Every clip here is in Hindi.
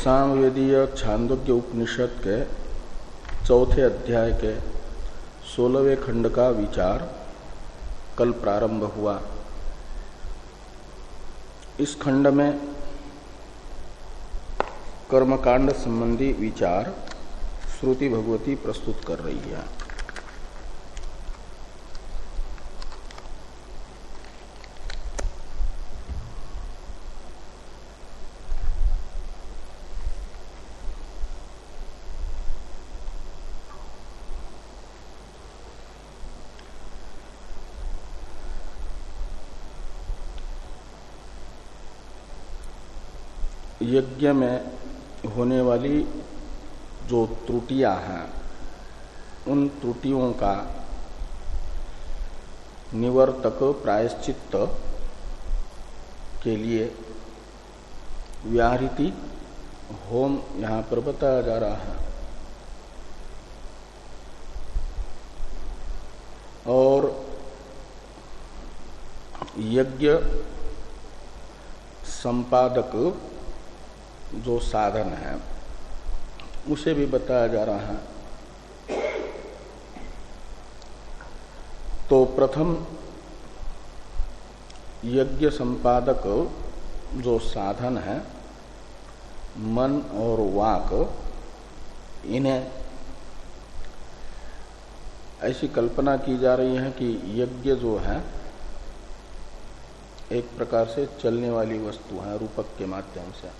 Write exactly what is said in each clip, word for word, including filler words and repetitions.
सामवेदीय छांदोग्य उपनिषद के चौथे अध्याय के सोलहवें खंड का विचार कल प्रारंभ हुआ। इस खंड में कर्मकांड संबंधी विचार श्रुति भगवती प्रस्तुत कर रही है। यज्ञ में होने वाली जो त्रुटियां हैं उन त्रुटियों का निवर्तक प्रायश्चित्त के लिए व्याहृति होम यहाँ पर बताया जा रहा है। और यज्ञ संपादक जो साधन है उसे भी बताया जा रहा है। तो प्रथम यज्ञ संपादक जो साधन है मन और वाक, इन्हें ऐसी कल्पना की जा रही है कि यज्ञ जो है एक प्रकार से चलने वाली वस्तु है रूपक के माध्यम से।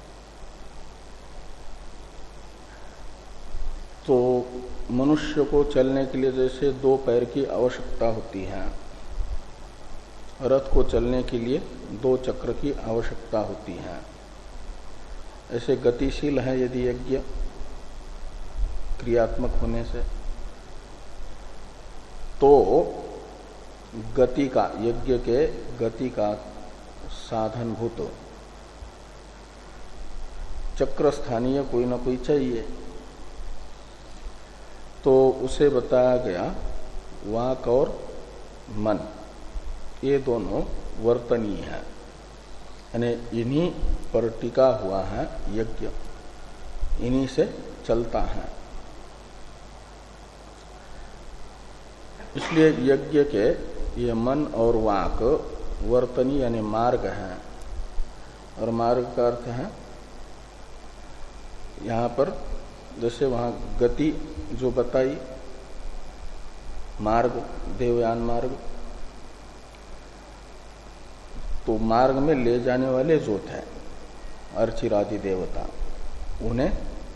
तो मनुष्य को चलने के लिए जैसे दो पैर की आवश्यकता होती है, रथ को चलने के लिए दो चक्र की आवश्यकता होती है, ऐसे गतिशील है यदि यज्ञ क्रियात्मक होने से, तो गति का यज्ञ के गति का साधनभूत चक्र स्थानीय कोई ना कोई चाहिए। तो उसे बताया गया वाक और मन ये दोनों वर्तनीय है, यानी इन्हीं पर टिका हुआ है यज्ञ, इन्हीं से चलता है। इसलिए यज्ञ के ये मन और वाक वर्तनीय यानी मार्ग है। और मार्ग का अर्थ है यहाँ पर जैसे वहां गति जो बताई मार्ग देवयान मार्ग, तो मार्ग में ले जाने वाले जो थे अर्चिरादि देवता, उन्हें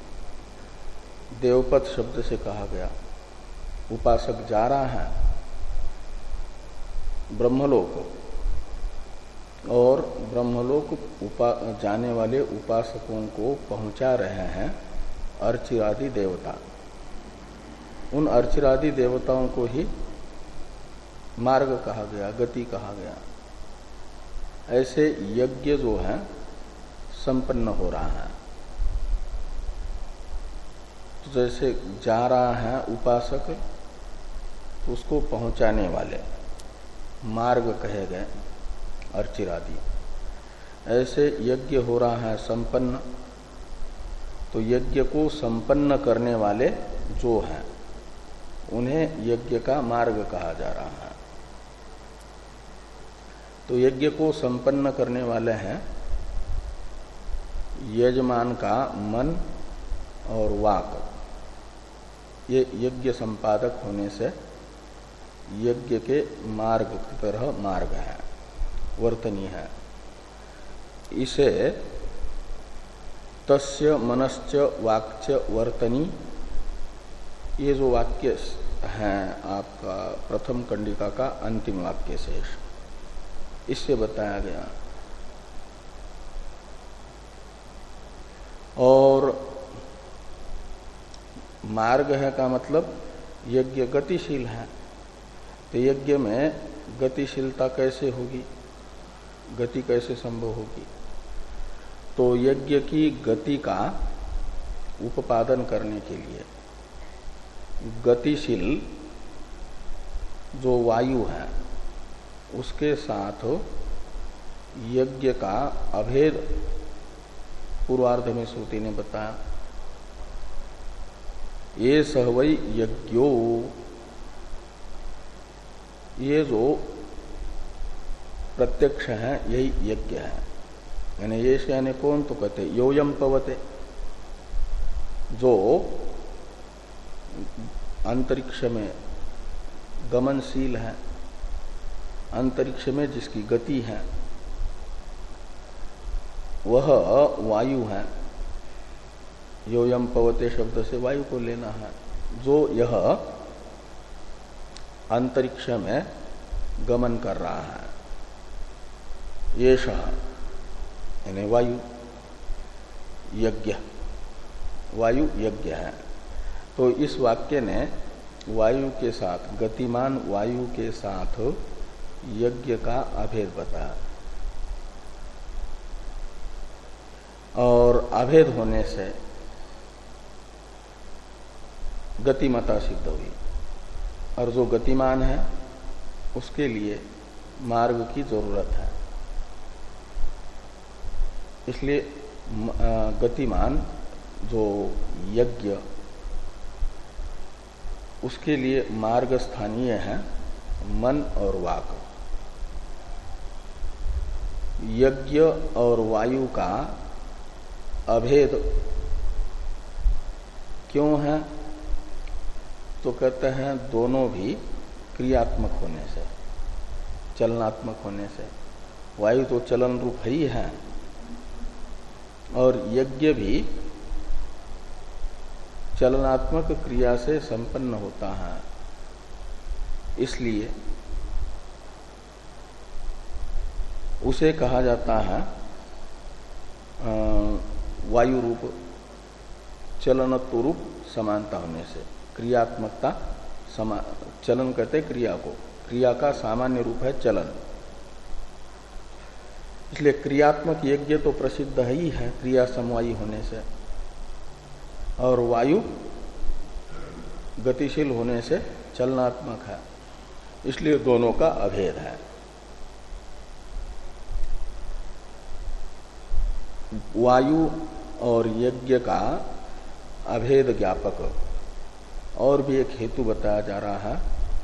देवपथ शब्द से कहा गया। उपासक जा रहा है ब्रह्मलोक और ब्रह्मलोक उपा जाने वाले उपासकों को पहुंचा रहे हैं अर्चिरादि देवता। उन अर्चिरादि देवताओं को ही मार्ग कहा गया, गति कहा गया। ऐसे यज्ञ जो है संपन्न हो रहा है। तो जैसे जा रहा है उपासक, तो उसको पहुंचाने वाले मार्ग कहे गए अर्चिरादि। ऐसे यज्ञ हो रहा है संपन्न, तो यज्ञ को संपन्न करने वाले जो हैं उन्हें यज्ञ का मार्ग कहा जा रहा है। तो यज्ञ को संपन्न करने वाले हैं यजमान का मन और वाक। ये यज्ञ संपादक होने से यज्ञ के मार्ग की तरह मार्ग है, वर्तनीय है। इसे तस्य मनश्च वाक्च वर्तनी, ये जो वाक्य हैं आपका प्रथम कंडिका का अंतिम वाक्य शेष, इससे बताया गया। और मार्ग है का मतलब यज्ञ गतिशील है। तो यज्ञ में गतिशीलता कैसे होगी, गति कैसे संभव होगी? तो यज्ञ की गति का उपादन करने के लिए गतिशील जो वायु है उसके साथ यज्ञ का अभेद पूर्वार्ध में श्रुति ने बताया। ये सहवई यज्ञो, ये जो प्रत्यक्ष है यही यज्ञ है। यानी ये यानी कौन, तो कहते योयम पवते, जो अंतरिक्ष में गमनशील है, अंतरिक्ष में जिसकी गति है, वह वायु है। योयम पवते शब्द से वायु को लेना है, जो यह अंतरिक्ष में गमन कर रहा है। ये यानी वायु यज्ञ, वायु यज्ञ है। तो इस वाक्य ने वायु के साथ, गतिमान वायु के साथ यज्ञ का अभेद बताया, और अभेद होने से गतिमता सिद्ध हुई। और जो गतिमान है उसके लिए मार्ग की जरूरत है। इसलिए गतिमान जो यज्ञ, उसके लिए मार्ग स्थानीय है मन और वाक। यज्ञ और वायु का अभेद क्यों है, तो कहते हैं दोनों भी क्रियात्मक होने से, चलनात्मक होने से। वायु तो चलन रूप ही है, और यज्ञ भी चलनात्मक क्रिया से संपन्न होता है। इसलिए उसे कहा जाता है वायु रूप, चलनत्व रूप समानता होने से। क्रियात्मकता समा, चलन कहते क्रिया को, क्रिया का सामान्य रूप है चलन। इसलिए क्रियात्मक यज्ञ तो प्रसिद्ध ही है क्रिया समवायी होने से, और वायु गतिशील होने से चलनात्मक है। इसलिए दोनों का अभेद है। वायु और यज्ञ का अभेद ज्ञापक और भी एक हेतु बताया जा रहा है।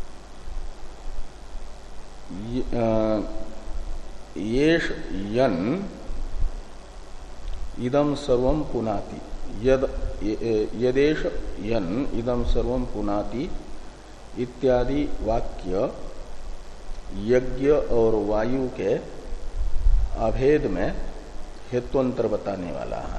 येष यन इदम सर्वम पुनाति, यद यदेश यन इदम सर्वम पुनाति इत्यादि वाक्य यज्ञ और वायु के अभेद में हेतुअंतर बताने वाला है।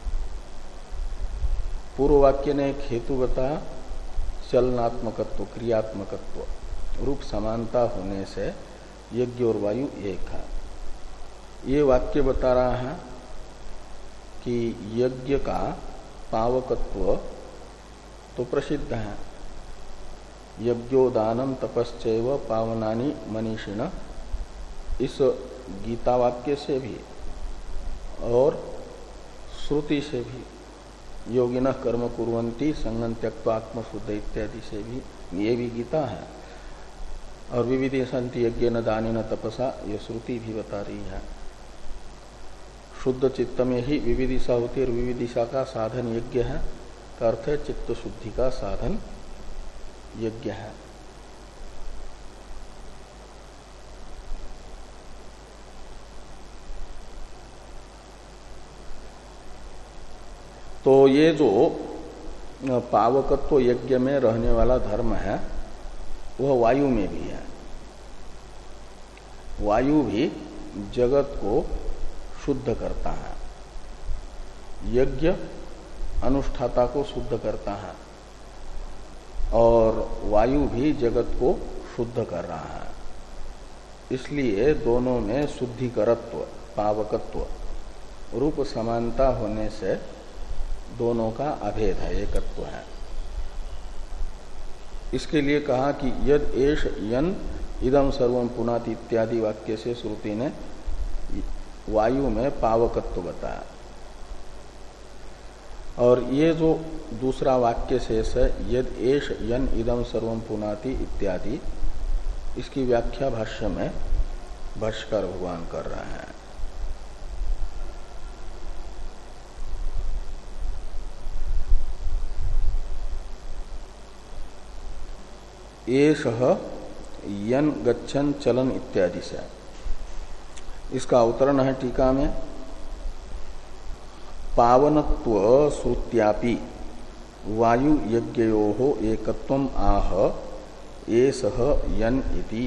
पूर्व वाक्य ने एक हेतु बताया, चलनात्मकत्व, क्रियात्मकत्व रूप समानता होने से यज्ञ और वायु एक है। ये वाक्य बता रहा है कि यज्ञ का पावकत्व तो प्रसिद्ध है। यज्ञोदानम तपश्चैव पावनानि मनीषिण, इस गीता वाक्य से भी और श्रुति से भी, योगिनः कर्म कुर्वन्ति संगं त्यक्त्वा आत्मशुद्ध इत्यादि से भी, ये भी गीता है। और विविधि संति यज्ञेन दानेन तपसा, ये श्रुति भी बता रही है। शुद्ध चित्त में ही विविदिशा होती है, और विविदिशा का साधन यज्ञ है, का अर्थ है चित्त शुद्धि का साधन यज्ञ है। तो ये जो पावकत्व यज्ञ में रहने वाला धर्म है वह वायु में भी है। वायु भी जगत को शुद्ध करता है, यज्ञ अनुष्ठाता को शुद्ध करता है, और वायु भी जगत को शुद्ध कर रहा है। इसलिए दोनों में शुद्धिकरत्व, पावकत्व रूप समानता होने से दोनों का अभेद है, एकत्व है। इसके लिए कहा कि यद एष यन इदम सर्वम पुनाति इत्यादि वाक्य से श्रुति ने वायु में पावकत्व बताया। और ये जो दूसरा वाक्य शेष है, यद एष यन इदम सर्वम पुनाति इत्यादि, इसकी व्याख्या भाष्य में भाष्यकार भगवान कर रहे हैं। एषः यन गच्छन चलन इत्यादि से। इसका अवतरण है टीका में, पावनत्व श्रुत्यापि वायु यज्ञयोः एकत्वम आह एषः यन इति।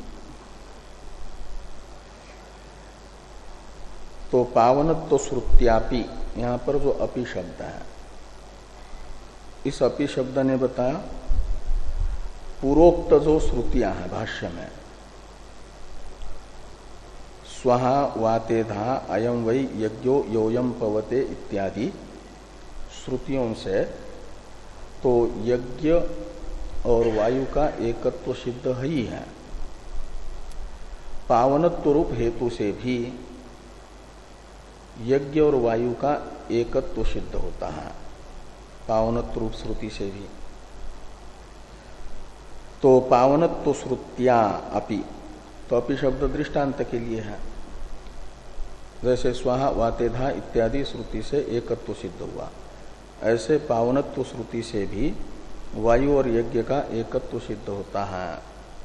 तो पावनत्व श्रुत्यापि, यहां पर जो अपि शब्द है, इस अपि शब्द ने बताया पूर्वोक्त जो श्रुतियां हैं भाष्य में, स्वहा वातेधा अयम वै यज्ञो योयम पवते इत्यादि श्रुतियों से तो यज्ञ और वायु का एकत्व सिद्ध ही है। पावनत्व रूप हेतु से भी यज्ञ और वायु का एकत्व सिद्ध होता है, पावनत्व रूप श्रुति से भी। तो पावनत्व श्रुत्या अपि, तो अपि शब्द दृष्टांत के लिए है। जैसे स्वाहा वातेधा इत्यादि श्रुति से एकत्व सिद्ध हुआ, ऐसे पावनत्व श्रुति से भी वायु और यज्ञ का एकत्व सिद्ध होता है।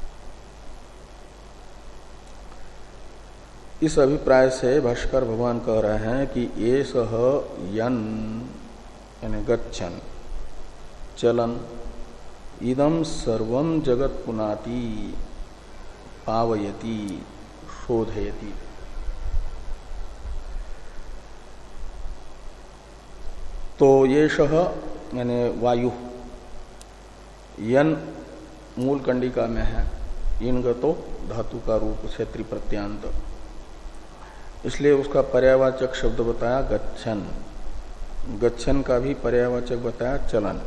इस अभिप्राय से भाष्कर भगवान कह रहे हैं कि ये सह यन यानी गच्छन चलन इदम सर्वम जगत पुनाति पावयति शोधयति। तो ये सह यानी वायु यन मूल कंडिका में है, इनगतो धातु का रूप क्षेत्रीय प्रत्यांत, इसलिए उसका पर्यावाचक शब्द बताया गच्छन। गच्छन का भी पर्यावाचक बताया चलन।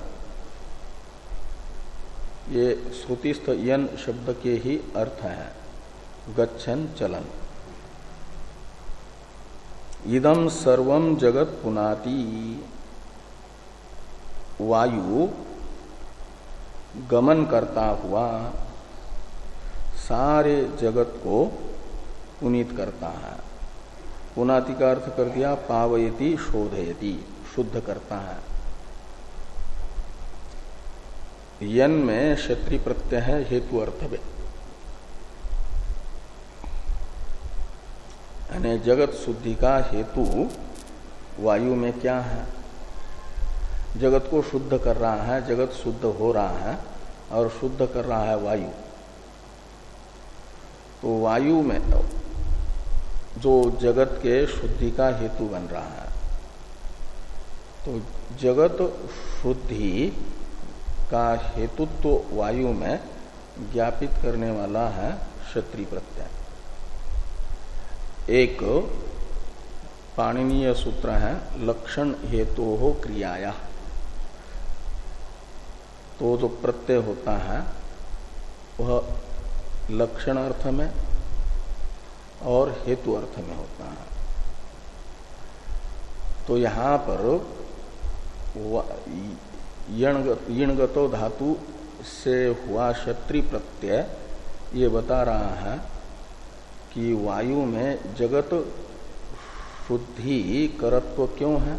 ये श्रुतिस्थ यन शब्द के ही अर्थ है, गच्छन चलन। इदम सर्वम जगत पुनाति, वायु गमन करता हुआ सारे जगत को पुनीत करता है। पुनाति का अर्थ कर दिया पावयति शोधयति, शुद्ध करता है। यन में क्षत्रिय प्रत्यय है हेतु अर्थ में, यानी जगत शुद्धि का हेतु वायु में क्या है? जगत को शुद्ध कर रहा है, जगत शुद्ध हो रहा है और शुद्ध कर रहा है वायु। तो वायु में जो जगत के शुद्धि का हेतु बन रहा है, तो जगत शुद्धि का हेतुत्व तो वायु में ज्ञापित करने वाला है क्षत्रिय प्रत्यय। एक पाणिनीय सूत्र है लक्षण हेतु हो क्रियाया। तो जो प्रत्यय होता है वह लक्षण अर्थ में और हेतु अर्थ में होता है। तो यहां पर यणगतो धातु से हुआ क्षत्रिय प्रत्यय ये बता रहा है कि वायु में जगत शुद्धि करत्व क्यों है?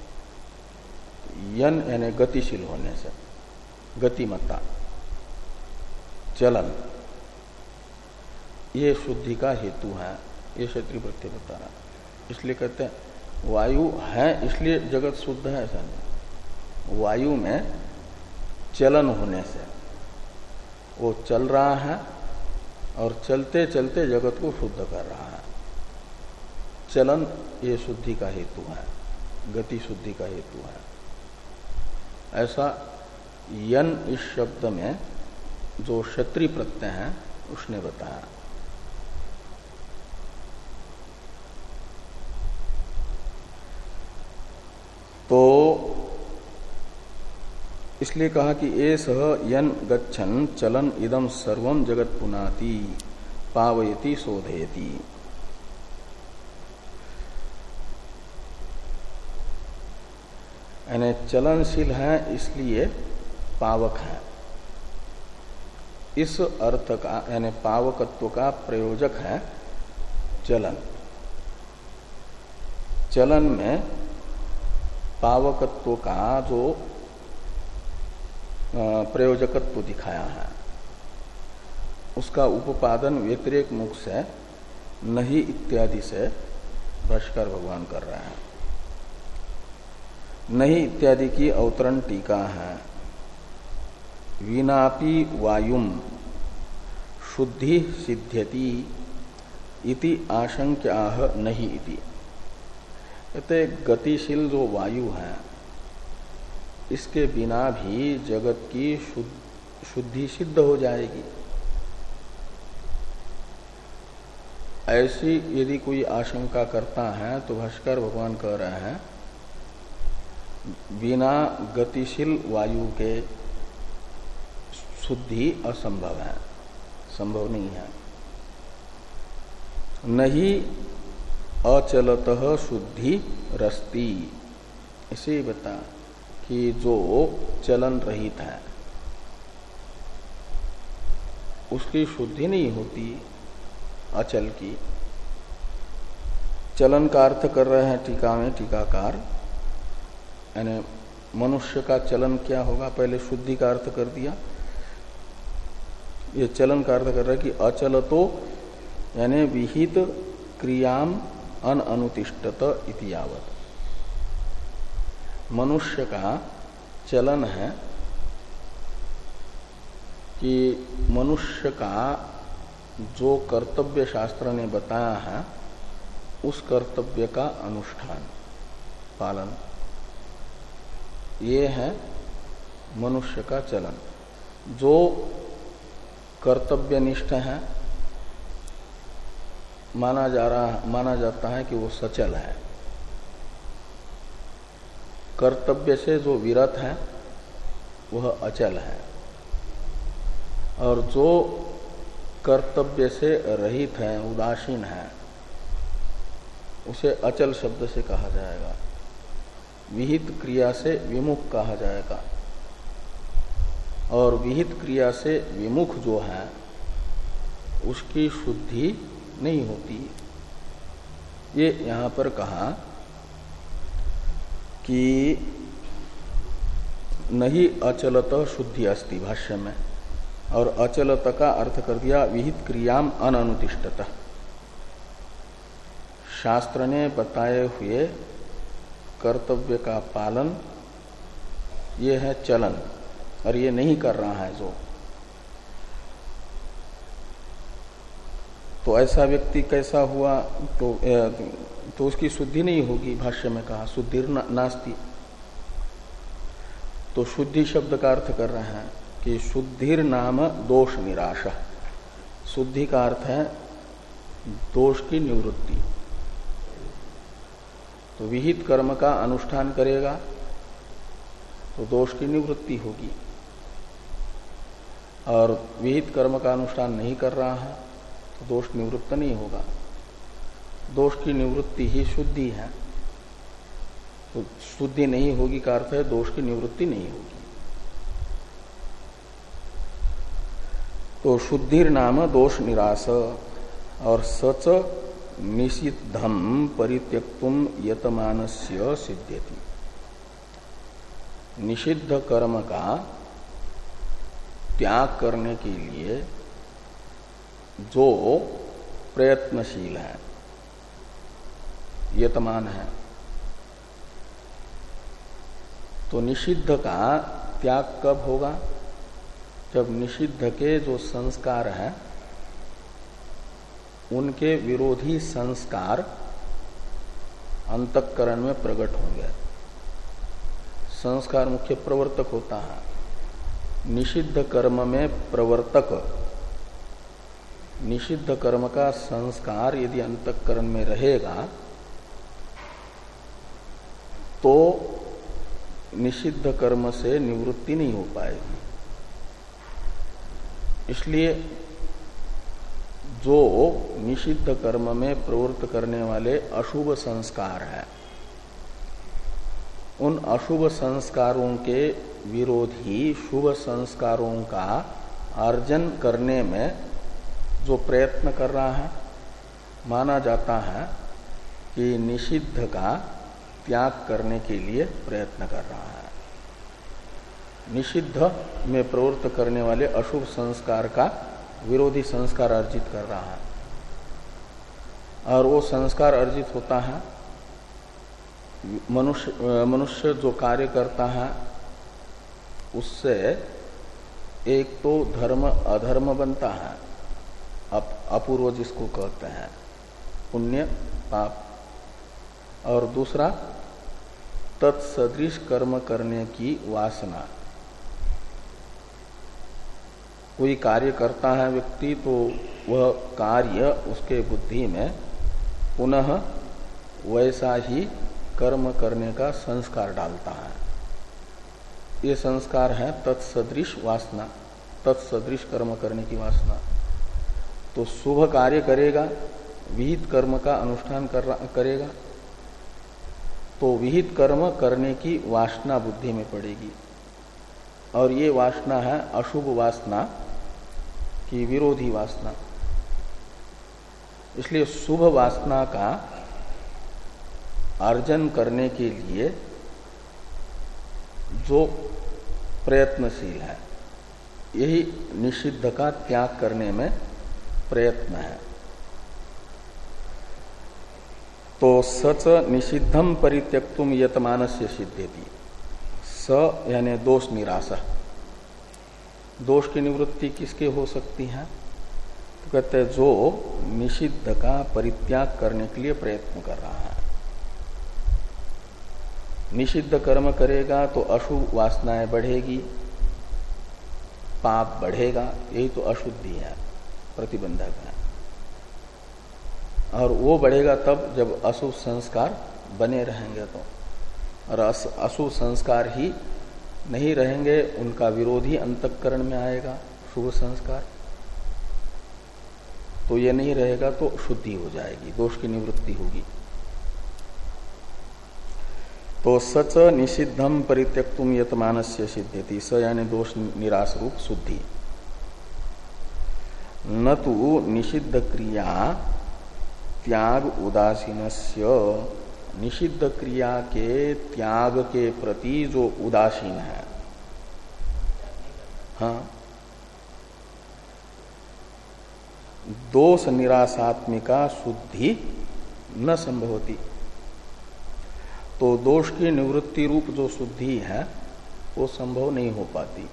यन यानी गतिशील होने से, गतिमत्ता, चलन, ये शुद्धि का हेतु है। ये क्षत्रिय प्रत्यय बता रहा है। इसलिए कहते हैं वायु है इसलिए जगत शुद्ध है, ऐसा नहीं। वायु में चलन होने से वो चल रहा है और चलते चलते जगत को शुद्ध कर रहा है। चलन ये शुद्धि का हेतु है, गति शुद्धि का हेतु है। ऐसा यन इस शब्द में जो क्षत्रिय प्रत्यय है उसने बताया। तो इसलिए कहा कि ए सह यन गच्छन चलन इदम सर्वम जगत पुनाति पावयति शोधयति। यानी चलनशील है इसलिए पावक है। इस अर्थ का यानी पावकत्व का प्रयोजक है चलन। चलन में पावकत्व का जो प्रयोजकत्व दिखाया है उसका उपादान व्यतिरेक मुख से नहीं इत्यादि से भाष्यकार भगवान कर रहे हैं। नहीं इत्यादि की अवतरण टीका है। विनापि वायुम शुद्धि सिद्ध्यति इति आशंक्याह नहीं इति। कहते गतिशील जो वायु है इसके बिना भी जगत की शुद्धि सिद्ध हो जाएगी, ऐसी यदि कोई आशंका करता है तो भाष्कर भगवान कह रहे हैं बिना गतिशील वायु के शुद्धि असंभव है, संभव नहीं है। नहीं अचलतः शुद्धि रस्ती, इसे बता कि जो चलन रहित है उसकी शुद्धि नहीं होती अचल की। चलन का अर्थ कर रहे हैं टीका में टीकाकार, यानी मनुष्य का चलन क्या होगा, पहले शुद्धि का अर्थ कर दिया, ये चलन का अर्थ कर रहा है कि अचल तो यानी विहित क्रियाम अनअनुतिष्ठत इति यावत्। मनुष्य का चलन है कि मनुष्य का जो कर्तव्य शास्त्र ने बताया है उस कर्तव्य का अनुष्ठान पालन, ये है मनुष्य का चलन। जो कर्तव्यनिष्ठ है माना जा रहा माना जाता है कि वो सचल है। कर्तव्य से जो विरत है वह अचल है, और जो कर्तव्य से रहित है उदासीन है उसे अचल शब्द से कहा जाएगा। विहित क्रिया से विमुख कहा जाएगा, और विहित क्रिया से विमुख जो है उसकी शुद्धि नहीं होती। ये यहां पर कहा कि नहीं अचलत शुद्धि अस्ति भाष्य में, और अचलत का अर्थ कर दिया विहित क्रियाम अननुतिष्ठत। शास्त्र ने बताए हुए कर्तव्य का पालन ये है चलन, और ये नहीं कर रहा है जो, तो ऐसा व्यक्ति कैसा हुआ, तो तो उसकी शुद्धि नहीं होगी। भाष्य में कहा शुद्धिर नास्ति, तो शुद्धि शब्द का अर्थ कर रहे हैं कि शुद्धिर नाम दोष निराश। शुद्धि का अर्थ है दोष की निवृत्ति। तो विहित कर्म का अनुष्ठान करेगा तो दोष की निवृत्ति होगी, और विहित कर्म का अनुष्ठान नहीं कर रहा है तो दोष निवृत्त नहीं होगा। दोष की निवृत्ति ही शुद्धि है, तो शुद्धि नहीं होगी का अर्थ है दोष की निवृत्ति नहीं होगी। तो शुद्धिर नाम दोष निराश, और सच निषिद्धम परित्यक्तुम यतमानस्य सिद्ध्यति। निषिद्ध कर्म का त्याग करने के लिए जो प्रयत्नशील है, यतमान है, तो निषिद्ध का त्याग कब होगा, जब निषिद्ध के जो संस्कार है उनके विरोधी संस्कार अंतःकरण में प्रकट होंगे। संस्कार मुख्य प्रवर्तक होता है, निषिद्ध कर्म में प्रवर्तक, निषिद्ध कर्म का संस्कार यदि अंतःकरण में रहेगा तो निषिद्ध कर्म से निवृत्ति नहीं हो पाएगी। इसलिए जो निषिद्ध कर्म में प्रवृत्त करने वाले अशुभ संस्कार है, उन अशुभ संस्कारों के विरोधी शुभ संस्कारों का अर्जन करने में जो प्रयत्न कर रहा है, माना जाता है कि निषिद्ध का त्याग करने के लिए प्रयत्न कर रहा है। निषिद्ध में प्रवृत्त करने वाले अशुभ संस्कार का विरोधी संस्कार अर्जित कर रहा है, और वो संस्कार अर्जित होता है मनुष्य मनुष्य जो कार्य करता है उससे एक तो धर्म अधर्म बनता है, अप, अपूर्व जिसको कहते हैं पुण्य पाप, और दूसरा तत्सदृश कर्म करने की वासना। कोई कार्य करता है व्यक्ति तो वह कार्य उसके बुद्धि में पुनः वैसा ही कर्म करने का संस्कार डालता है। ये संस्कार है तत्सदृश वासना, तत्सदृश कर्म करने की वासना। तो शुभ कार्य करेगा, विहित कर्म का अनुष्ठान कर करेगा, तो विहित कर्म करने की वासना बुद्धि में पड़ेगी, और ये वासना है अशुभ वासना की विरोधी वासना। इसलिए शुभ वासना का अर्जन करने के लिए जो प्रयत्नशील है, यही निषिद्ध का त्याग करने में प्रयत्न है। तो सच निषिद्धम परित्यक्तुम यतमानस्य सिद्धेति। स यानी दोष निराशा। दोष की निवृत्ति किसके हो सकती है? तो कहते हैं जो निषिद्ध का परित्याग करने के लिए प्रयत्न कर रहा है। निषिद्ध कर्म करेगा तो अशुभ वासनाएं बढ़ेगी, पाप बढ़ेगा, यही तो अशुद्धि है, प्रतिबंधक है। और वो बढ़ेगा तब जब अशुभ संस्कार बने रहेंगे तो, और अशुभ संस्कार ही नहीं रहेंगे, उनका विरोधी अंतःकरण में आएगा शुभ संस्कार, तो ये नहीं रहेगा तो शुद्धि हो जाएगी, दोष की निवृत्ति होगी। तो सच निषिद्धम परित्यक्तुम यतमानस्य सिद्धेति। स यानी दोष निराश रूप शुद्धि। न तो निषिद्ध क्रिया त्याग उदासीनस्य। निषिद्ध क्रिया के त्याग के प्रति जो उदासीन है, हाँ, दोष निराशात्मिका शुद्धि न संभवती। तो दोष की निवृत्ति रूप जो शुद्धि है वो संभव नहीं हो पाती।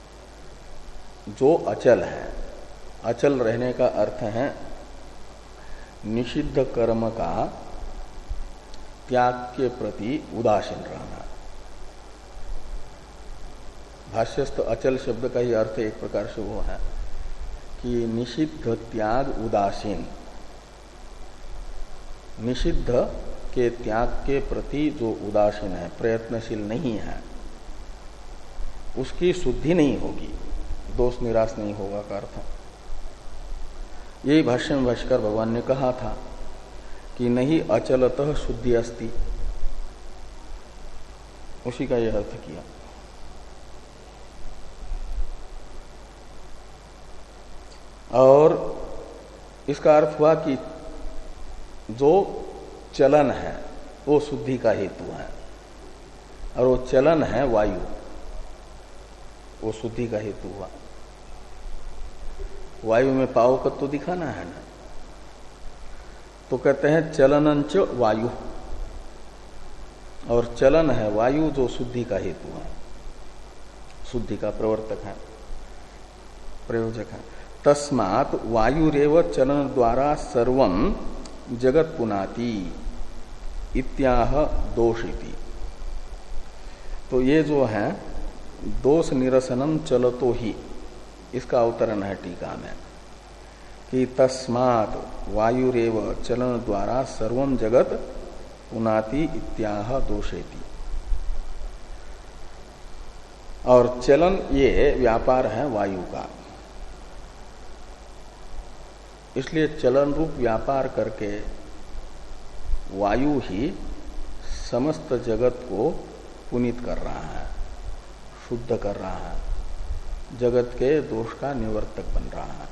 जो अचल है, अचल रहने का अर्थ है निषिद्ध कर्म का त्याग के प्रति उदासीन रहना। भाष्यस्थ अचल शब्द का ही अर्थ एक प्रकार से वो है कि निषिद्ध त्याग उदासीन, निषिद्ध के त्याग के प्रति जो उदासीन है, प्रयत्नशील नहीं है, उसकी शुद्धि नहीं होगी, दोष निराश नहीं होगा का अर्थ। यही भाष्य में भाष्कर भगवान ने कहा था कि नहीं अचलतः शुद्धि अस्ति, उसी का यह अर्थ किया। और इसका अर्थ हुआ कि जो चलन है वो शुद्धि का हेतु है, और वो चलन है वायु, वो शुद्धि का हेतु हुआ। वायु में पावकत्व तो दिखाना है ना, तो कहते हैं चलनंच वायु, और चलन है वायु जो शुद्धि का हेतु है, शुद्धि का प्रवर्तक है, प्रयोजक है। तस्मात् वायुरेव चलन द्वारा सर्वं जगत पुनाति इत्याह दोषिति। तो ये जो है दोष निरसनम चलतो ही, इसका अवतरण है टीका में कि तस्मात् वायुरेव चलन द्वारा सर्वं जगत पुनाति इत्याह दोषेति। और चलन ये व्यापार है वायु का, इसलिए चलन रूप व्यापार करके वायु ही समस्त जगत को पुनीत कर रहा है, शुद्ध कर रहा है, जगत के दोष का निवर्तक बन रहा है।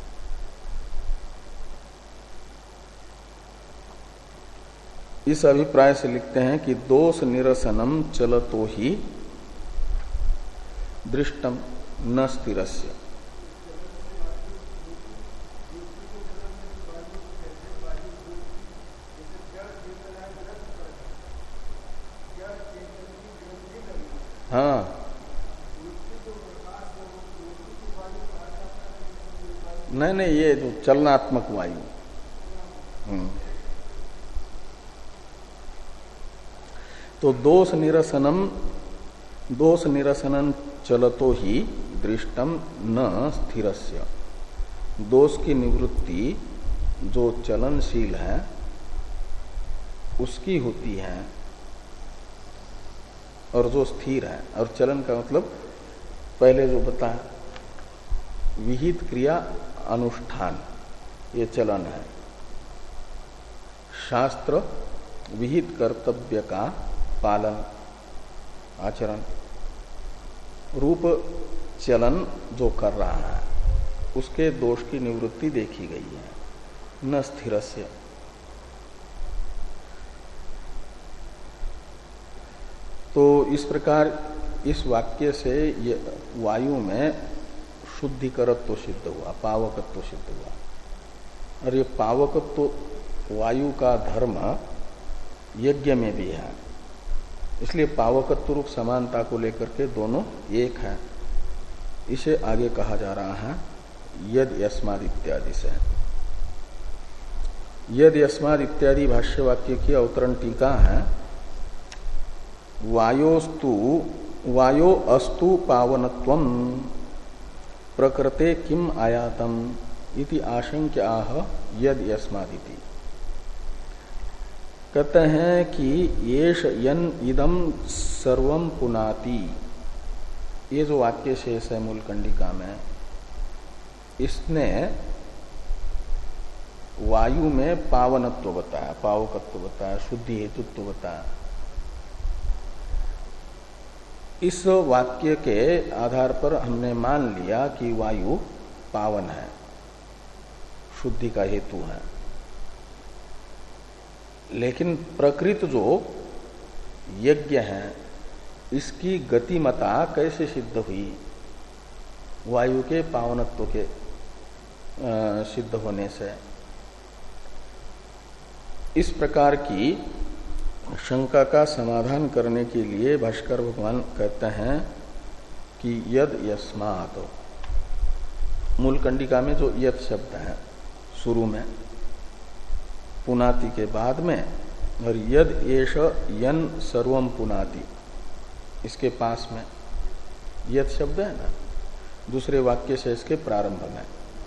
इस अभिप्राय से लिखते हैं कि दोष निरसनम चलतो ही दृष्टम न स्थिरस्य। हाँ, नहीं नहीं, ये जो चलनात्मक वायु। हम्म। तो दोष निरसनम दोष निरसनम चलतो ही दृष्टम न स्थिरस्य। दोष की निवृत्ति जो चलनशील है उसकी होती है, और जो स्थिर है। और चलन का मतलब पहले जो बताया, विहित क्रिया अनुष्ठान, ये चलन है। शास्त्र विहित कर्तव्य का पालन, आचरण। रूप चलन जो कर रहा है उसके दोष की निवृत्ति देखी गई है, न स्थिरस्य। तो इस प्रकार इस वाक्य से ये वायु में शुद्धिकरत्व सिद्ध हुआ, पावकत्व सिद्ध हुआ। और ये पावकत्व वायु का धर्म यज्ञ में भी है, इसलिए पावकत्व रूप समानता को लेकर के दोनों एक है। इसे आगे कहा जा रहा है यद यस्माद इत्यादि से। यद यस्माद इत्यादि भाष्य वाक्य की अवतरण टीका है। वायोस्तु वायो अस्तु पावनत्वम प्रकृते किम आयातम इति आशंक्य आह यद यस्मादिति। कहते हैं कि येष यन इदम सर्वम पुनाति, ये जो वाक्य शेष है मूल कंडिका में, इसने वायु में पावनत्व बताया, पावकत्व बताया, शुद्धि हेतुत्व बताया। इस वाक्य के आधार पर हमने मान लिया कि वायु पावन है, शुद्धि का हेतु है। लेकिन प्रकृत जो यज्ञ है इसकी गतिमता कैसे सिद्ध हुई? वायु के पावनत्व के सिद्ध होने से। इस प्रकार की शंका का समाधान करने के लिए भाष्कर भगवान कहते हैं कि यद यस्मात्, मूल कंडिका में जो यद शब्द है शुरू में, पुनाति के बाद में, और यद एष यन सर्वम पुनाति इसके पास में यद शब्द है ना, दूसरे वाक्य से इसके प्रारंभ में,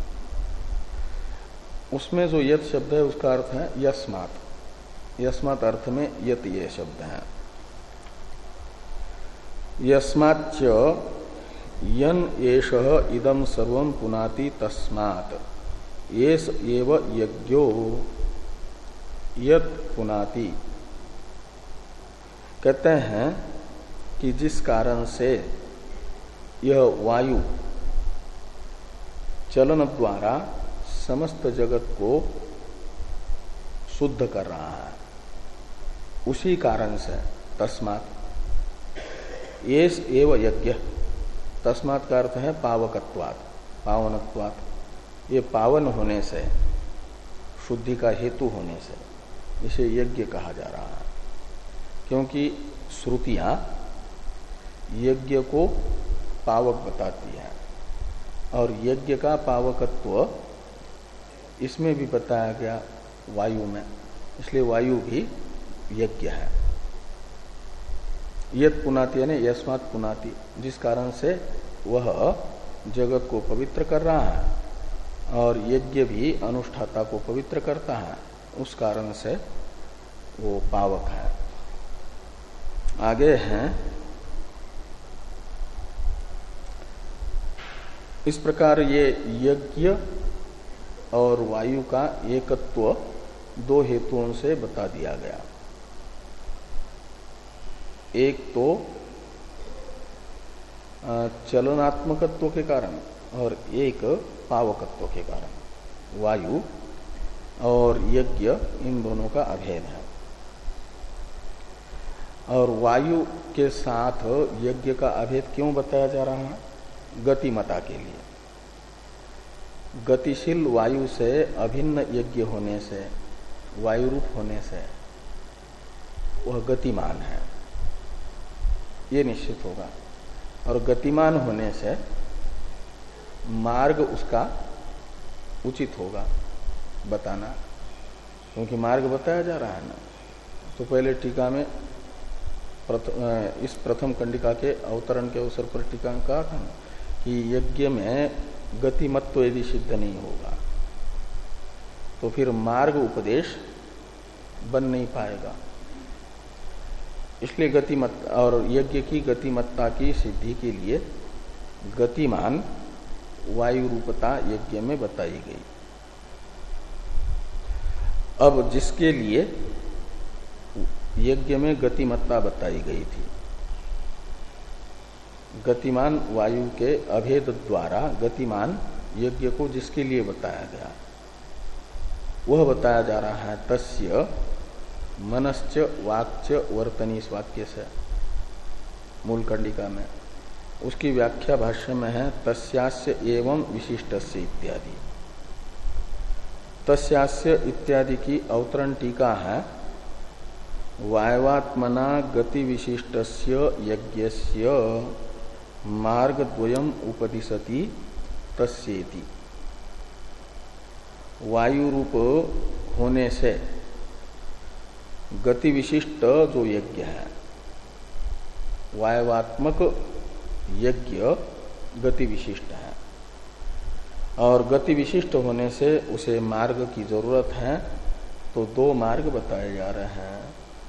उसमें जो यद शब्द है उसका अर्थ है यस्मात्। यस्मात् अर्थ में यत ये शब्द है। यस्माच्च यन एषः इदम सर्वम पुनाति तस्मात् एष एव यज्ञो यत पुनाति। कहते हैं कि जिस कारण से यह वायु चलन द्वारा समस्त जगत को शुद्ध कर रहा है, उसी कारण से तस्मात् एष एव यज्ञ। तस्मात् का अर्थ है पावकत्वात्, पावनत्वात्। ये पावन होने से, शुद्धि का हेतु होने से इसे यज्ञ कहा जा रहा है। क्योंकि श्रुतियां यज्ञ को पावक बताती है, और यज्ञ का पावकत्व इसमें भी बताया गया वायु में, इसलिए वायु भी यज्ञ है। यत पुनाति यानी यस्मात् पुनाति, जिस कारण से वह जगत को पवित्र कर रहा है, और यज्ञ भी अनुष्ठाता को पवित्र करता है, उस कारण से वो पावक है। आगे हैं इस प्रकार ये यज्ञ और वायु का एकत्व दो हेतुओं से बता दिया गया। एक तो चलनात्मकत्व के कारण, और एक पावकत्व के कारण। वायु और यज्ञ इन दोनों का अभेद है। और वायु के साथ यज्ञ का अभेद क्यों बताया जा रहा है? गतिमता के लिए। गतिशील वायु से अभिन्न यज्ञ होने से, वायु रूप होने से वह गतिमान है, ये निश्चित होगा। और गतिमान होने से मार्ग उसका उचित होगा बताना, क्योंकि मार्ग बताया जा रहा है ना। तो पहले टीका में प्रथम, इस प्रथम कंडिका के अवतरण के अवसर पर टीका में कहा था कि यज्ञ में गतिमत्व यदि सिद्ध नहीं होगा तो फिर मार्ग उपदेश बन नहीं पाएगा। इसलिए गतिमत और यज्ञ की गतिमत्ता की सिद्धि के लिए गतिमान वायु रूपता यज्ञ में बताई गई। अब जिसके लिए यज्ञ में गतिमत्ता बताई गई थी, गतिमान वायु के अभेद द्वारा गतिमान यज्ञ को जिसके लिए बताया गया वह बताया जा रहा है तस्य मनश्च वाक्च वर्तनी इस वाक्य से मूल कंडिका में। उसकी व्याख्या भाष्य में है तस्यास्य एवं विशिष्टस्य इत्यादि। तस्यास्य इत्यादि की अवतरण टीका है वायवात्मना गति विशिष्टस्य यज्ञस्य मार्गद्वयम् उपदिशति तस्येति। वायु रूप होने से गति विशिष्ट जो यज्ञ है, वायवात्मक यज्ञ गति विशिष्ट है और गति विशिष्ट होने से उसे मार्ग की जरूरत है। तो दो मार्ग बताए जा रहे हैं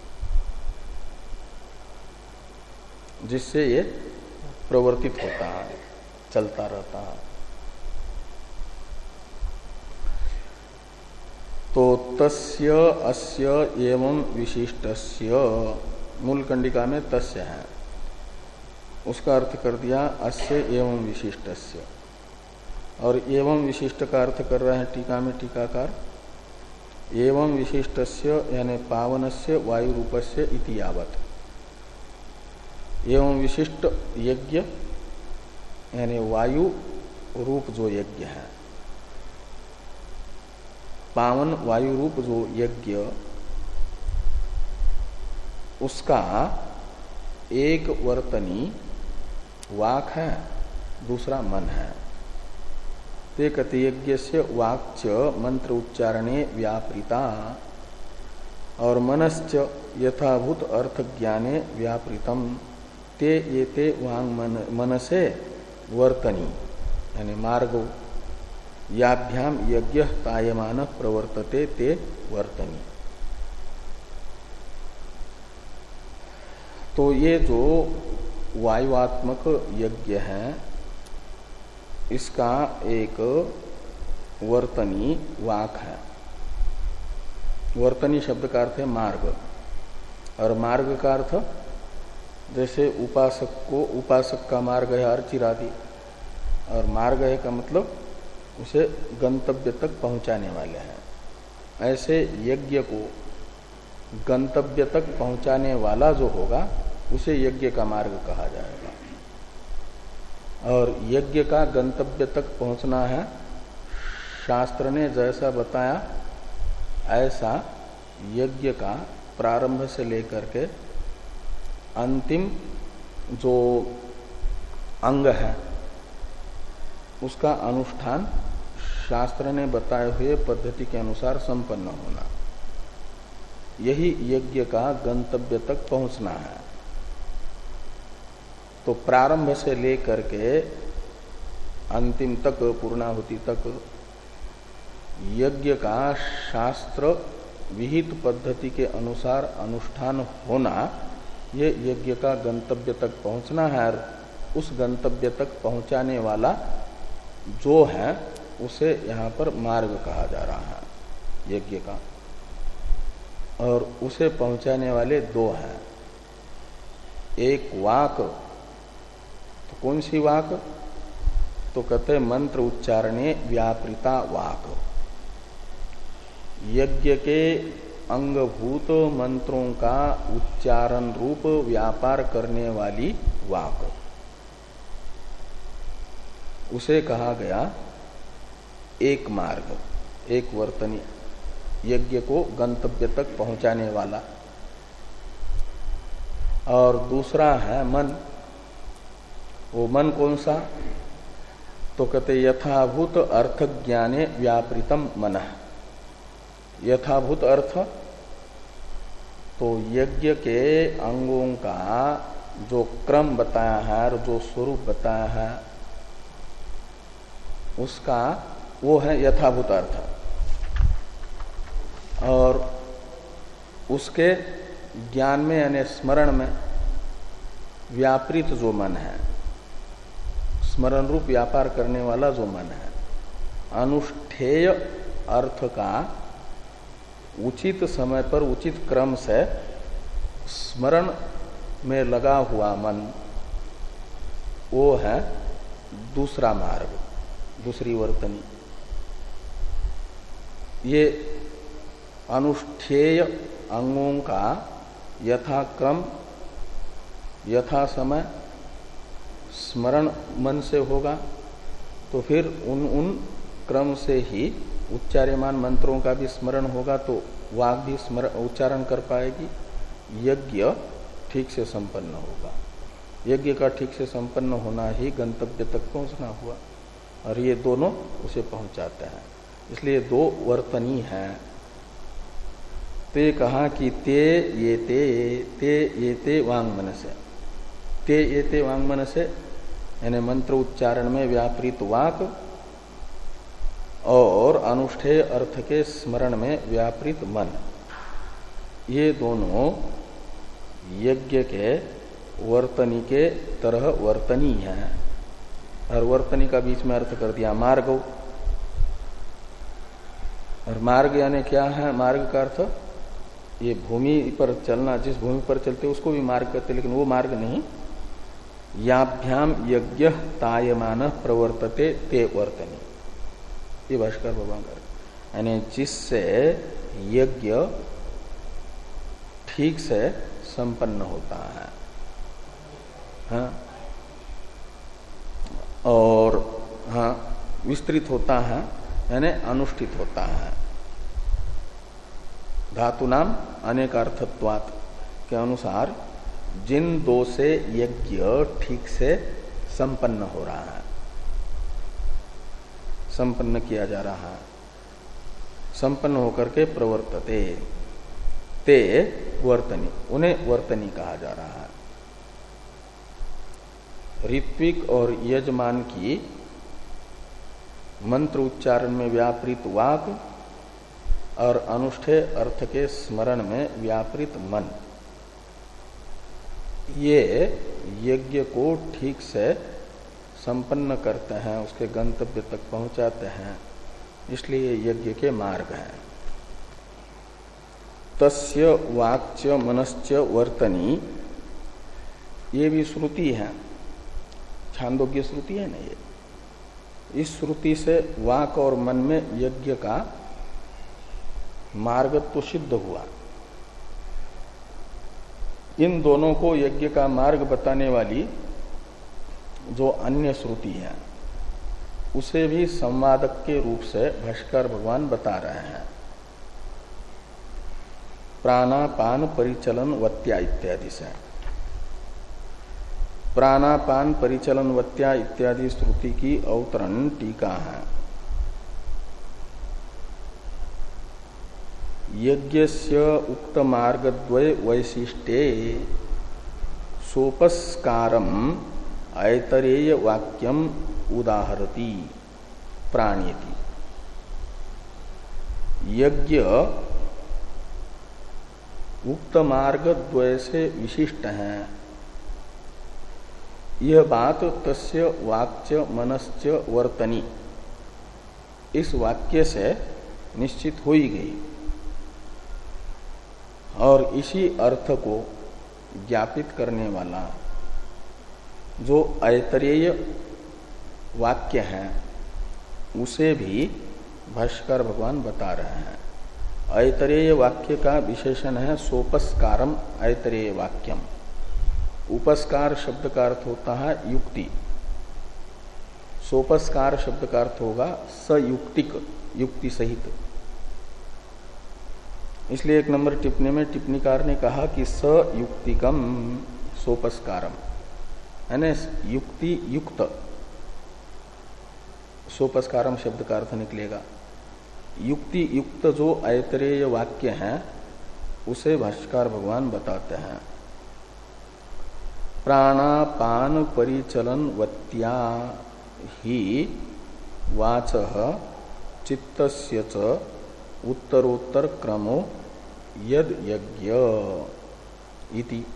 जिससे ये प्रवर्तित होता है, चलता रहता है। तो तस्य अस्य एवं विशिष्टस्य मूल कंडिका में तस्य है, उसका अर्थ कर दिया अस्य एवं विशिष्टस्य। और एवं विशिष्ट का अर्थ कर रहे हैं टीका में टीकाकार एवं विशिष्टस्य यानी पावनस्य वायु रूपस्य इति यावत्। एवं विशिष्ट यज्ञ यानी वायु रूप जो यज्ञ है, पावन वायु रूप जो यज्ञ, उसका एक वर्तनी वाक है, दूसरा मन है। ते कति यज्ञ से वाक्च मंत्र उच्चारणे व्यापृता और मनश्च यथाभूत अर्थ ज्ञाने व्यापृतम ते ये ते वांग मन, मनसे वर्तनी यानी मार्गो याभ्याम यज्ञ तायमान प्रवर्तते ते वर्तनी। तो ये जो वायुआत्मक यज्ञ है इसका एक वर्तनी वाक है। वर्तनी शब्द का अर्थ है मार्ग, और मार्ग का अर्थ जैसे उपासक को उपासक का मार्ग है अर्चिरादि, और मार्ग है का मतलब उसे गंतव्य तक पहुंचाने वाले हैं। ऐसे यज्ञ को गंतव्य तक पहुंचाने वाला जो होगा उसे यज्ञ का मार्ग कहा जाएगा। और यज्ञ का गंतव्य तक पहुंचना है, शास्त्र ने जैसा बताया ऐसा यज्ञ का प्रारंभ से लेकर के अंतिम जो अंग है उसका अनुष्ठान शास्त्र ने बताए हुए पद्धति के अनुसार संपन्न होना, यही यज्ञ का गंतव्य तक पहुंचना है। तो प्रारंभ से लेकर के अंतिम तक, पूर्णाहुति तक यज्ञ का शास्त्र विहित पद्धति के अनुसार अनुष्ठान होना, ये यज्ञ का गंतव्य तक पहुंचना है। और उस गंतव्य तक पहुंचाने वाला जो है उसे यहाँ पर मार्ग कहा जा रहा है यज्ञ का। और उसे पहुंचाने वाले दो हैं, एक वाक, तो कौन सी वाक? तो कहते मंत्र उच्चारणे व्यापृता वाक, यज्ञ के अंगभूत मंत्रों का उच्चारण रूप व्यापार करने वाली वाक, उसे कहा गया एक मार्ग, एक वर्तनी, यज्ञ को गंतव्य तक पहुंचाने वाला। और दूसरा है मन। वो मन कौन सा? तो कहते यथाभूत अर्थ ज्ञाने व्यापृतम मनः। यथाभूत अर्थ तो यज्ञ के अंगों का जो क्रम बताया है और जो स्वरूप बताया है उसका वो है यथाभूत अर्थ। और उसके ज्ञान में यानी स्मरण में व्यापृत जो मन है, स्मरण रूप व्यापार करने वाला जो मन है, अनुष्ठेय अर्थ का उचित समय पर उचित क्रम से स्मरण में लगा हुआ मन, वो है दूसरा मार्ग, दूसरी वर्तनी। ये अनुष्ठेय अंगों का यथाक्रम यथा समय स्मरण मन से होगा तो फिर उन उन क्रम से ही उच्चार्यमान मंत्रों का भी स्मरण होगा तो वाक भी स्मरण उच्चारण कर पाएगी। यज्ञ ठीक से संपन्न होगा। यज्ञ का ठीक से संपन्न होना ही गंतव्य तक पहुंचना हुआ और ये दोनों उसे पहुंचाते हैं। इसलिए दो वर्तनी हैं। ते कहा कि ते ये ते ते ये ते वांगमन से, ते ये ते वांगमन से यानी मंत्र उच्चारण में व्यापृत वाक और अनुष्ठेय अर्थ के स्मरण में व्यापृत मन, ये दोनों यज्ञ के वर्तनी के तरह वर्तनी है। और वर्तनी का बीच में अर्थ कर दिया मार्ग। और मार्ग यानी क्या है? मार्ग का अर्थ ये भूमि पर चलना, जिस भूमि पर चलते उसको भी मार्ग कहते, लेकिन वो मार्ग नहीं। याभ्याम यज्ञ तायमान प्रवर्तते ते वर्तनी, ये भाष्कर भगवान कर, यानी जिससे यज्ञ ठीक से संपन्न होता है, हाँ, और हाँ विस्तृत होता है यानी अनुष्ठित होता है। धातु नाम अनेकार्थत्वात् के अनुसार जिन दो से यज्ञ ठीक से संपन्न हो रहा है, संपन्न किया जा रहा है, संपन्न होकर के प्रवर्तते ते वर्तनी, उन्हें वर्तनी कहा जा रहा है। ऋत्विक और यजमान की मंत्र उच्चारण में व्यापृत वाक और अनुष्ठेय अर्थ के स्मरण में व्यापृत मन, ये यज्ञ को ठीक से संपन्न करते हैं, उसके गंतव्य तक पहुंचाते हैं। इसलिए यज्ञ के मार्ग हैं। तस्य वाक्य मनश्च वर्तनी, ये भी श्रुति है, छांदोग्य श्रुति है ना ये। इस श्रुति से वाक और मन में यज्ञ का मार्ग तो सिद्ध हुआ। इन दोनों को यज्ञ का मार्ग बताने वाली जो अन्य श्रुति है उसे भी संवादक के रूप से भाष्कर भगवान बता रहे हैं। प्राणापान परिचलन वत्या इत्यादि से, प्राणापान परिचलन वत्या इत्यादि श्रुति की अवतरण टीका है। यज्ञस्य उक्त मार्गद्वय वैशिष्ट्ये सोपस्कारम ऐतरेय वाक्यम उदाहरति प्राणेति। यज्ञ उक्त मार्ग द्वय से विशिष्ट है, यह बात तस्य वाक्य मनश्च वर्तनी, इस वाक्य से निश्चित हो ही गई। और इसी अर्थ को ज्ञापित करने वाला जो ऐतरेय वाक्य है उसे भी भाष्कर भगवान बता रहे हैं। ऐतरेय वाक्य का विशेषण है सोपस्कारम ऐतरेय वाक्यम। उपस्कार शब्द का अर्थ होता है युक्ति, सोपस्कार शब्द का अर्थ होगा सयुक्तिक, युक्ति सहित। इसलिए एक नंबर टिप्पणी में टिप्पणीकार ने कहा कि सयुक्तिकम सोपस्कारम, यानी युक्ति युक्त, सोपस्कारम शब्द का अर्थ निकलेगा युक्ति युक्त जो ऐतरेय वाक्य हैं उसे भाष्यकार भगवान बताते हैं। प्राणापान परिचलन वत्या ही वाचः चित्तस्य च उत्तरोत्तर क्रमो यद यज्ञ इति।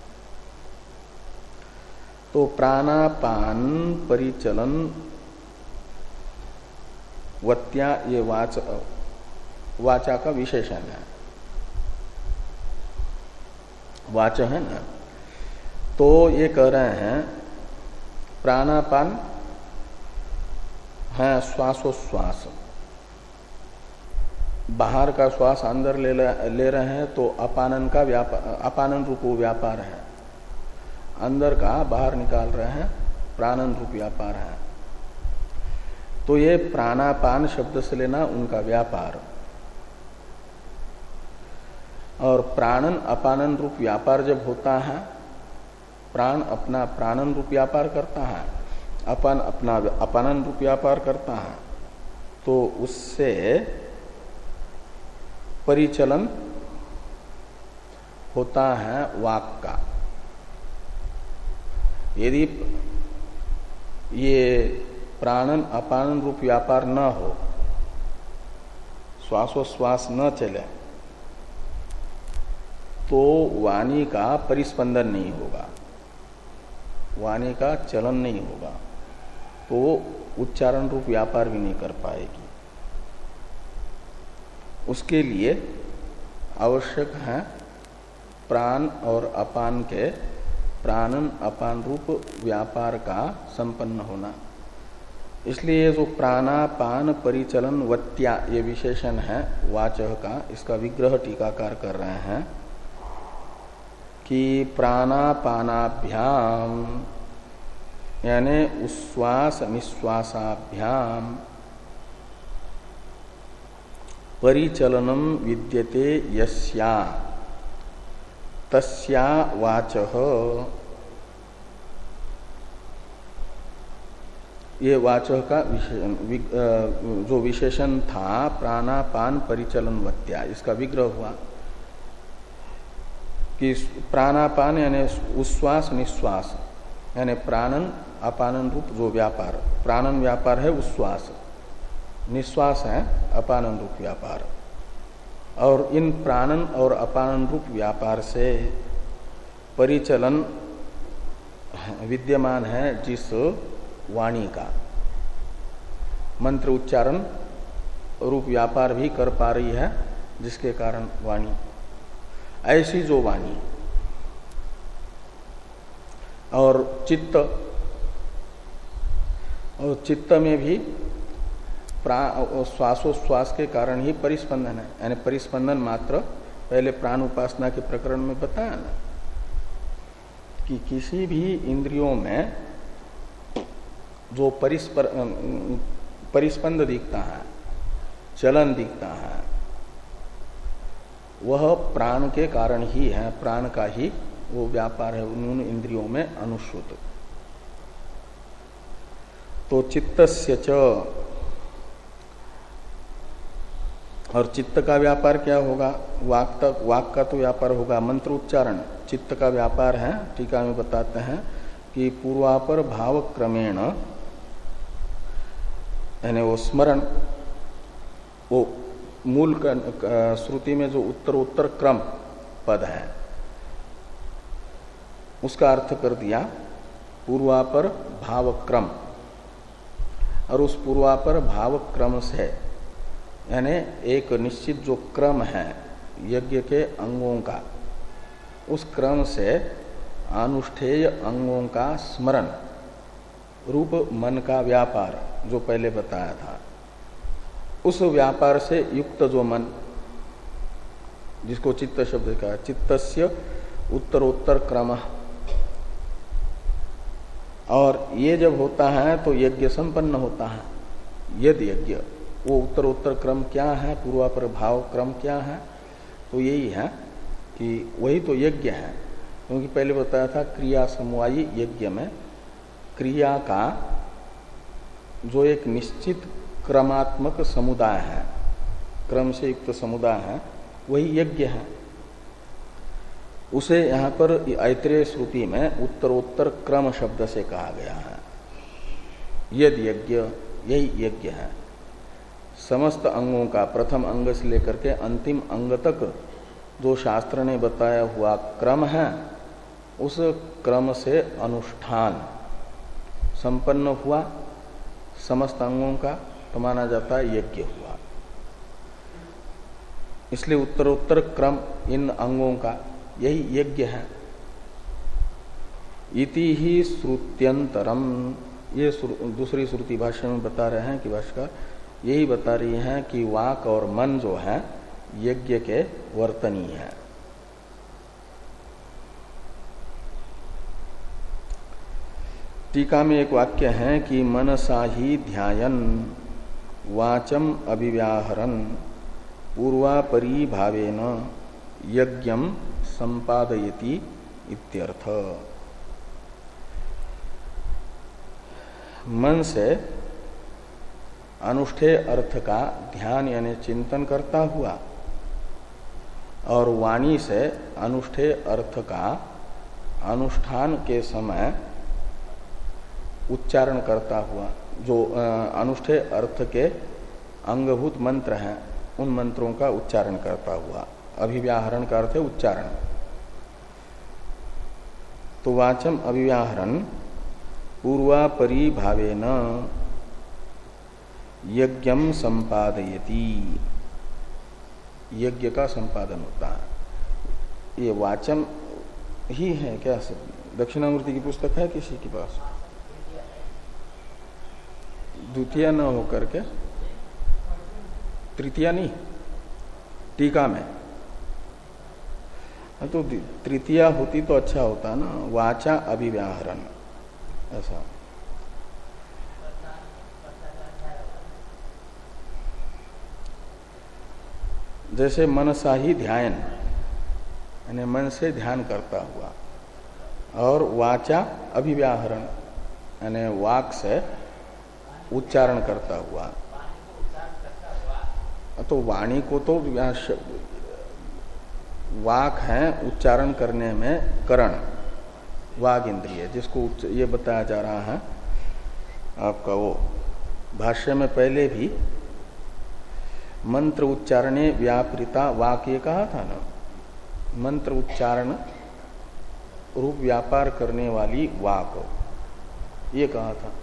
तो प्राणापान परिचलन वत्या ये वाच वाचा का विशेषण है, वाच है ना। तो ये कह रहे हैं प्राणापान है श्वासोश्वास, बाहर का श्वास अंदर ले ले रहे हैं तो अपानन का व्यापार, अपानन रूप व्यापार है, अंदर का बाहर निकाल रहे हैं प्राणन रूप व्यापार है। तो ये प्राणापान शब्द से लेना उनका व्यापार, और प्राणन अपानन रूप व्यापार जब होता है, प्राण अपना प्राणन रूप व्यापार करता है, अपान अपना अपानन रूप व्यापार करता है, तो उससे परिचलन होता है वाक का। यदि ये प्राणन अपानन रूप व्यापार न हो, श्वासोश्वास न चले, तो वाणी का परिस्पंदन नहीं होगा, वाणी का चलन नहीं होगा, तो उच्चारण रूप व्यापार भी नहीं कर पाएगी। उसके लिए आवश्यक है प्राण और अपान के प्राणन अपान रूप व्यापार का संपन्न होना। इसलिए जो प्राणापान परिचलन वत्या ये विशेषण है वाचः का, इसका विग्रह टीकाकार कर रहे हैं कि प्राणापानाभ्याम यानी उश्वास निश्वासाभ्याम परिचलनम विद्यते यस्या तस्या वाचः, ये वाचः का विशेषण, जो विशेषण था प्राणापान परिचलन वत्या, इसका विग्रह हुआ कि प्राणापान यानी उश्वास निश्वास यानी प्राणन अपानन रूप जो व्यापार, प्राणन व्यापार है उश्वास, निश्वास है अपानन रूप व्यापार, और इन प्राणन और अपानन रूप व्यापार से परिचलन विद्यमान है जिस वाणी का, मंत्र उच्चारण रूप व्यापार भी कर पा रही है जिसके कारण वाणी, ऐसी जो वाणी और चित्त, और चित्त में भी श्वासोश्वास के कारण ही परिस्पंदन है, यानी परिस्पंदन मात्र पहले प्राण उपासना के प्रकरण में बताया ना कि किसी भी इंद्रियों में जो परिस्पर परिस्पंद दिखता है, चलन दिखता है, वह प्राण के कारण ही है, प्राण का ही वो व्यापार है उन इंद्रियों में अनुश्रुत। तो चित्तस्य च, और चित्त का व्यापार क्या होगा, वाक तक, वाक का तो व्यापार होगा मंत्र उच्चारण, चित्त का व्यापार है टीका में बताते हैं कि पूर्वापर भाव क्रमेण यानी वो स्मरण, वो मूल श्रुति में जो उत्तर उत्तर क्रम पद है उसका अर्थ कर दिया पूर्वापर भाव क्रम, और उस पूर्वापर भाव क्रम से यानी एक निश्चित जो क्रम है यज्ञ के अंगों का, उस क्रम से अनुष्ठेय अंगों का स्मरण रूप मन का व्यापार जो पहले बताया था, उस व्यापार से युक्त जो मन जिसको चित्त शब्द का, चित्तस्य उत्तरोत्तर क्रम, और ये जब होता है तो यज्ञ संपन्न होता है। यदि यज्ञ वो उत्तरोत्तर क्रम क्या है, पूर्वापर भाव क्रम क्या है, तो यही है कि वही तो यज्ञ है। क्योंकि पहले बताया था क्रिया समवायी यज्ञ में क्रिया का जो एक निश्चित क्रमात्मक समुदाय है, क्रम से युक्त समुदाय है, वही यज्ञ है। उसे यहाँ पर ऐत्रेय श्रुति में उत्तरोत्तर क्रम शब्द से कहा गया है। यद यज्ञ, यही यज्ञ है। समस्त अंगों का प्रथम अंग से लेकर के अंतिम अंग तक जो शास्त्र ने बताया हुआ क्रम है, उस क्रम से अनुष्ठान संपन्न हुआ समस्त अंगों का तो माना जाता है यज्ञ हुआ। इसलिए उत्तरोत्तर क्रम इन अंगों का यही यज्ञ है। इति ही श्रुत्यंतरम, ये दूसरी श्रुति भाष्य में बता रहे हैं कि भाष्कर यही बता रही है कि वाक और मन जो है यज्ञ के वर्तनीय है। टीका में एक वाक्य है कि मनसा ही ध्यायन वाचम अभिव्याहरन पूर्वापरी भावेन यज्ञम संपादयति इत्यर्थ। मन से अनुष्ठेय अर्थ का ध्यान यानी चिंतन करता हुआ और वाणी से अनुष्ठेय अर्थ का अनुष्ठान के समय उच्चारण करता हुआ, जो अनुष्ठेय अर्थ के अंगभूत मंत्र हैं उन मंत्रों का उच्चारण करता हुआ, अभिव्याहरण का अर्थ है उच्चारण। तो वाचम अभिव्याहरण पूर्वापरी भावेन यज्ञम संपादयति, यज्ञ का संपादन होता है। ये वाचम ही है क्या? दक्षिणामूर्ति की पुस्तक है किसी के पास? द्वितीय न होकर के तृतीया नहीं, टीका में तो तृतीया होती तो अच्छा होता ना, वाचा अभिव्याहरण ऐसा। जैसे मनसा ही ध्यान यानी मन से ध्यान करता हुआ, और वाचा अभिव्याहरण यानी वाक से उच्चारण करता हुआ। तो वाणी को तो वाक है उच्चारण करने में करण, वाग इंद्रिय, जिसको ये बताया जा रहा है आपका वो भाष्य में पहले भी मंत्र उच्चारणे व्यापृता वाक ये कहा था ना, मंत्र उच्चारण रूप व्यापार करने वाली वाक ये कहा था।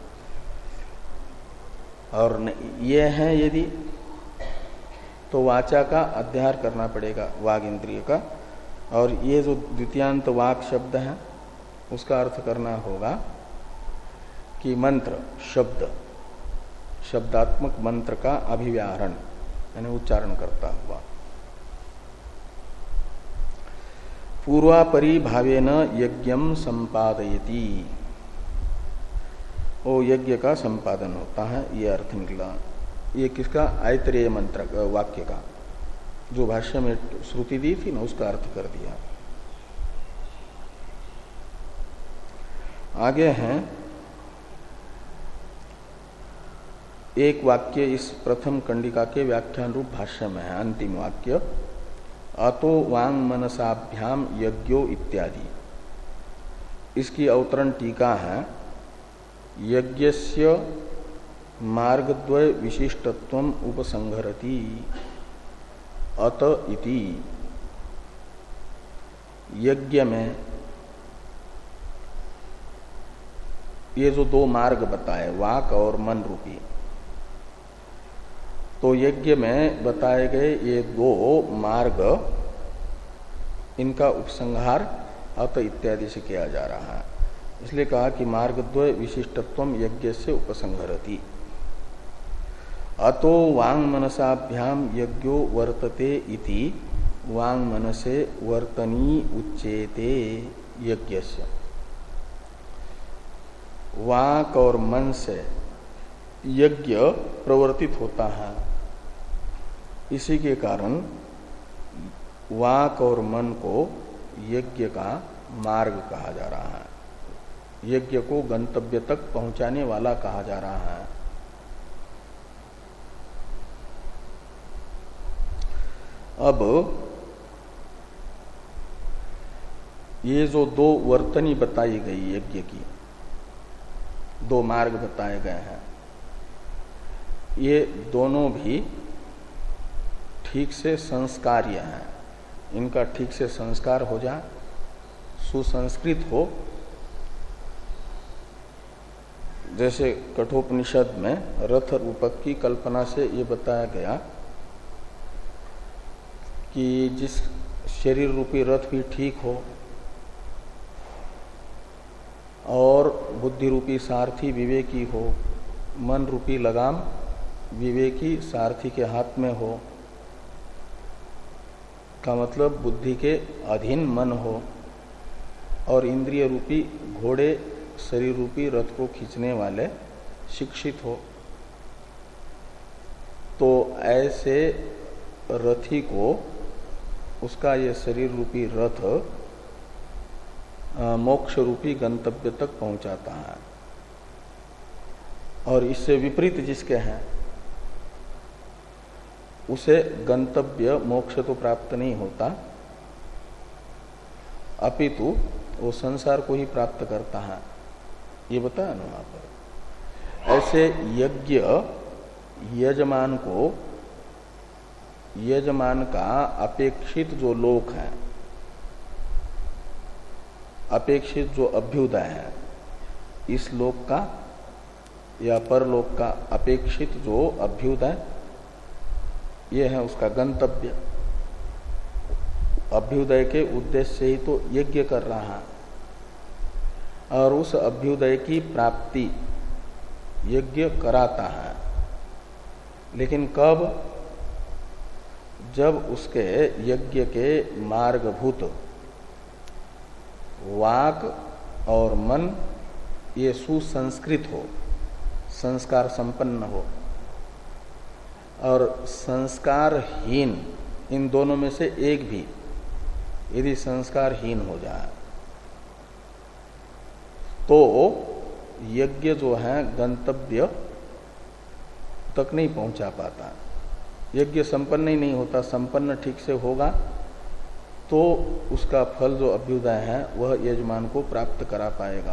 और ये है यदि तो वाचा का अध्यार करना पड़ेगा वाग इंद्रिय का, और ये जो द्वितीयांत वाक शब्द है उसका अर्थ करना होगा कि मंत्र शब्द, शब्दात्मक मंत्र का अभिव्याहरण यानी उच्चारण करता हुआ। पूर्वापरी भावेन यज्ञम संपादयति, वो यज्ञ का संपादन होता है, ये अर्थ निकला। ये किसका? ऐतरेय मंत्र वाक्य का, जो भाष्य में श्रुति दी थी ना, उसका अर्थ कर दिया। आगे हैं एक वाक्य इस प्रथम कंडिका के व्याख्यान रूप भाष्य में है, अंतिम वाक्य अतो वांग मनसाभ्याम यज्ञो इत्यादि। इसकी अवतरण टीका है यज्ञस्य मार्गद्वय विशिष्टत्वम उपसंहरति अत इति। यज्ञ में ये जो दो मार्ग बताए वाक और मन रूपी, तो यज्ञ में बताए गए ये दो मार्ग, इनका उपसंहार अत इत्यादि से किया जा रहा है। इसलिए कहा कि मार्गद्वय विशिष्टत्वम यज्ञ से उपसंहरति। अतो वांग मनसाभ्याम यज्ञो वर्तते इति वांग मनसे वर्तनी उच्येते यज्ञस्य। वाक और मन से यज्ञ प्रवर्तित होता है, इसी के कारण वाक और मन को यज्ञ का मार्ग कहा जा रहा है, यज्ञ को गंतव्य तक पहुंचाने वाला कहा जा रहा है। अब ये जो दो वर्तनी बताई गई यज्ञ की, दो मार्ग बताए गए हैं, ये दोनों भी ठीक से संस्कार्य हैं। इनका ठीक से संस्कार हो जाए, सुसंस्कृत हो। जैसे कठोपनिषद में रथ रूपक की कल्पना से ये बताया गया कि जिस शरीर रूपी रथ भी ठीक हो और बुद्धि रूपी सारथी विवेकी हो, मन रूपी लगाम विवेकी सारथी के हाथ में हो, का मतलब बुद्धि के अधीन मन हो, और इंद्रिय रूपी घोड़े शरीर रूपी रथ को खींचने वाले शिक्षित हो, तो ऐसे रथी को उसका ये शरीर रूपी रथ मोक्ष रूपी गंतव्य तक पहुंचाता है। और इससे विपरीत जिसके हैं उसे गंतव्य मोक्ष तो प्राप्त नहीं होता, अपितु वो संसार को ही प्राप्त करता है। ये बताया ना वहां पर। ऐसे यज्ञ यजमान को, यजमान का अपेक्षित जो लोक है, अपेक्षित जो अभ्युदय है, इस लोक का या परलोक का अपेक्षित जो अभ्युदय, ये है उसका गंतव्य। अभ्युदय के उद्देश्य से ही तो यज्ञ कर रहा है, और उस अभ्युदय की प्राप्ति यज्ञ कराता है। लेकिन कब? जब उसके यज्ञ के मार्गभूत वाक और मन ये सुसंस्कृत हो, संस्कार संपन्न हो। और संस्कारहीन, इन दोनों में से एक भी यदि संस्कारहीन हो जाए तो यज्ञ जो है गंतव्य तक नहीं पहुंचा पाता। यज्ञ संपन्न ही नहीं होता। संपन्न ठीक से होगा तो उसका फल जो अभ्युदय है वह यजमान को प्राप्त करा पाएगा।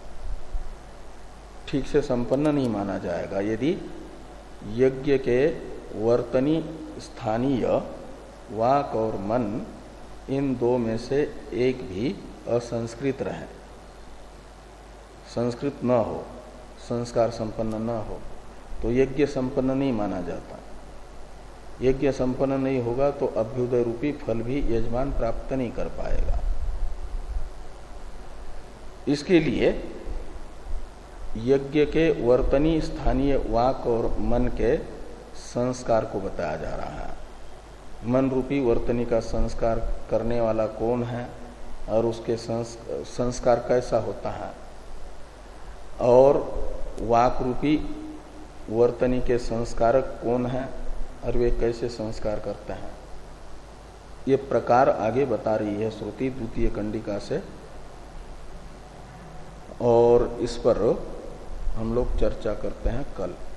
ठीक से संपन्न नहीं माना जाएगा यदि यज्ञ के वर्तनी स्थानीय वाक और मन इन दो में से एक भी असंस्कृत रहे, संस्कृत न हो, संस्कार संपन्न न हो, तो यज्ञ संपन्न नहीं माना जाता। यज्ञ संपन्न नहीं होगा तो अभ्युदय रूपी फल भी यजमान प्राप्त नहीं कर पाएगा। इसके लिए यज्ञ के वर्तनी स्थानीय वाक और मन के संस्कार को बताया जा रहा है। मन रूपी वर्तनी का संस्कार करने वाला कौन है और उसके संस्कार कैसा होता है, और वाक रूपी वर्तनी के संस्कारक कौन है और वे कैसे संस्कार करते हैं, ये प्रकार आगे बता रही है श्रुति द्वितीय कंडिका से। और इस पर हम लोग चर्चा करते हैं कल।